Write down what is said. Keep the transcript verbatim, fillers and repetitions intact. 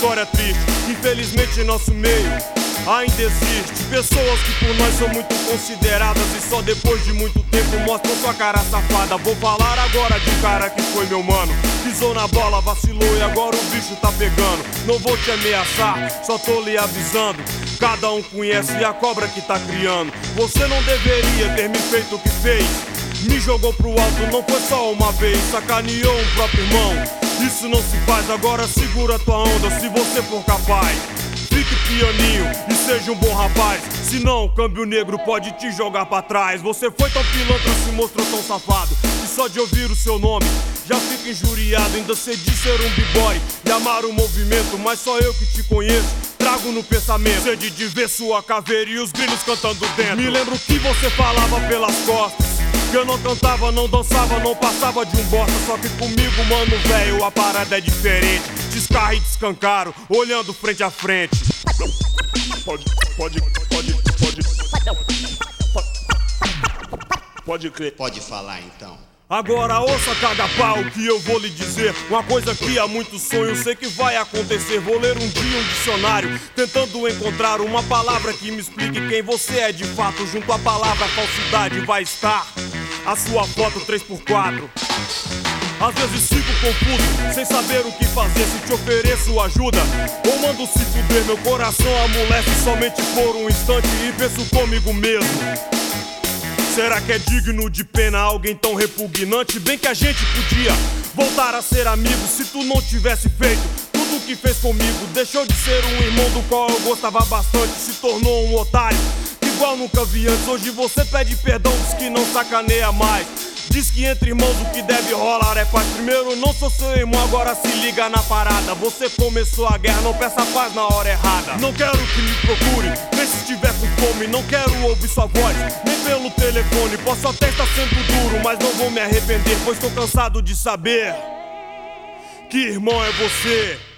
história triste. Infelizmente em nosso meio ainda existe pessoas que por nós são muito consideradas e só depois de muito tempo mostram sua cara safada. Vou falar agora de um cara que foi meu mano, pisou na bola, vacilou e agora o bicho tá pegando. Não vou te ameaçar, só tô lhe avisando. Cada um conhece a cobra que tá criando. Você não deveria ter me feito o que fez. Me jogou pro alto, não foi só uma vez. Sacaneou um próprio irmão. Isso não se faz, agora segura tua onda se você for capaz. Fique pianinho e seja um bom rapaz, senão o câmbio negro pode te jogar pra trás. Você foi tão pilantra, se mostrou tão safado, e só de ouvir o seu nome já fica injuriado. Ainda sei de ser um b-boy e amar o movimento, mas só eu que te conheço trago no pensamento sede de ver sua caveira e os grilos cantando dentro. Me lembro que você falava pelas costas que eu não cantava, não dançava, não passava de um bosta. Só que comigo, mano, velho, a parada é diferente. Descarre e descancaro, olhando frente a frente. Pode, pode, pode, pode, pode crer. Pode falar então. Agora ouça, caga-pau, o que eu vou lhe dizer. Uma coisa que há muito sonho, sei que vai acontecer. Vou ler um dia um dicionário, tentando encontrar uma palavra que me explique quem você é de fato. Junto à palavra falsidade vai estar a sua foto três por quatro. Às vezes fico confuso, sem saber o que fazer. Se te ofereço ajuda ou mando se fuder, meu coração amolece somente por um instante e penso comigo mesmo: será que é digno de pena alguém tão repugnante? Bem que a gente podia voltar a ser amigos se tu não tivesse feito tudo o que fez comigo. Deixou de ser um irmão do qual eu gostava bastante, se tornou um otário igual nunca vi antes. Hoje você pede perdão, diz que não sacaneia mais. Diz que entre irmãos o que deve rolar é paz. Primeiro não sou seu irmão, agora se liga na parada. Você começou a guerra, não peça paz na hora errada. Não quero que me procure, nem se estiver com fome. Não quero ouvir sua voz, nem pelo telefone. Posso até estar sendo duro, mas não vou me arrepender, pois tô cansado de saber que irmão é você.